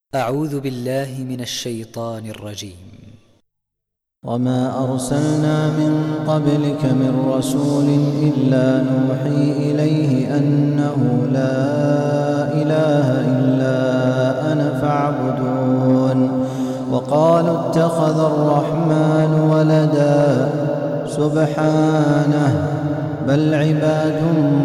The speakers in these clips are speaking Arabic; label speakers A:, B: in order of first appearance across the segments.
A: أعوذ بالله من الشيطان الرجيم.
B: وما أرسلنا من قبلك من رسول إلا نوحي إليه أنه لا إله إلا أنا فاعبدون. وقالوا اتخذ الرحمن ولدا سبحانه بل عباد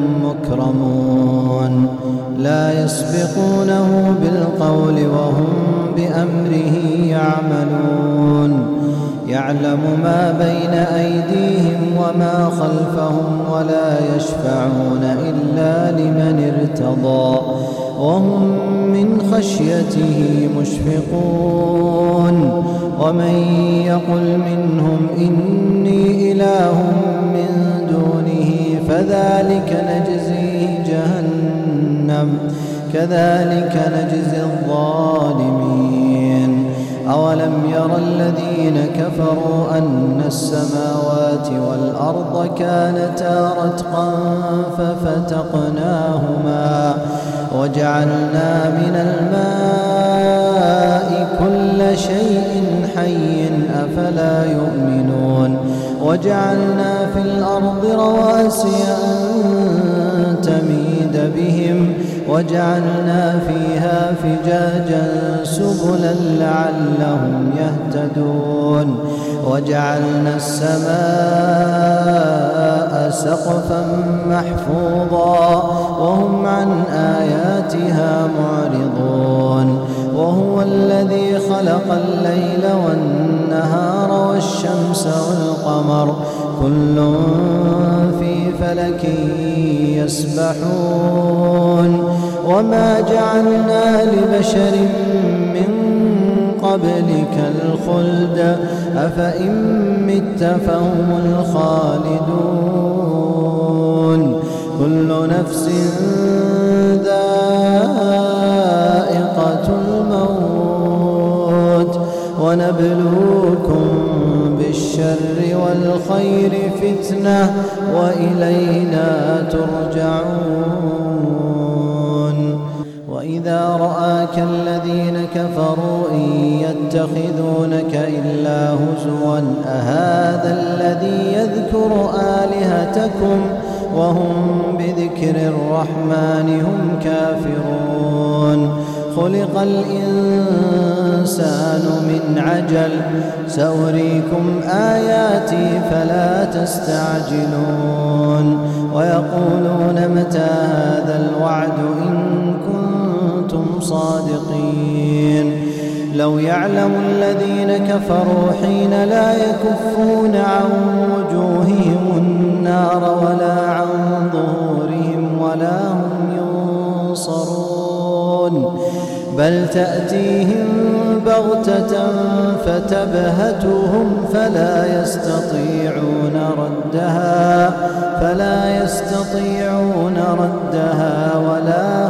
B: مكرمون لا يسبقونه بالقول وهم بأمره يعملون. يعلم ما بين أيديهم وما خلفهم ولا يشفعون إلا لمن ارتضى وهم من خشيته مشفقون. ومن يقل منهم إني إله من دونه فذلك نجزيه جهنم كذلك نجزي الظالمين. أولم ير الذين كفروا أن السماوات والأرض كانتا رتقا ففتقناهما وجعلنا من الماء كل شيء حي أفلا يؤمنون. وجعلنا في الأرض رواسي أن تميد بهم وجعلنا فيها فجاجا سبلا لعلهم يهتدون. وجعلنا السماء سقفا محفوظا وهم عن آياتها معرضون. وهو الذي خلق الليل والنهار والشمس والقمر كل في فلك يسبحون. وما جعلنا لبشر من قبلك الخلد أفإن مت فهم الخالدون. كل نفس ذائقة الموت ونبلوكم بالشر والخير فتنة وإلينا ترجعون. وإذا رآك الذين كفروا إن يتخذونك إلا هزوا أهذا الذي يذكر آلهتكم وهم بذكر الرحمن هم كافرون. خلق الإنسان من عجل سأريكم آياتي فلا تستعجلون. ويقولون متى هذا الوعد إن كنتم صادقين. لو يعلم الذين كفروا حين لا يكفون عن وجوههم النار ولا عن ظهورهم ولا هم ينصرون بل تأتيهم بغتة فتبهتهم فلا يستطيعون ردها ولا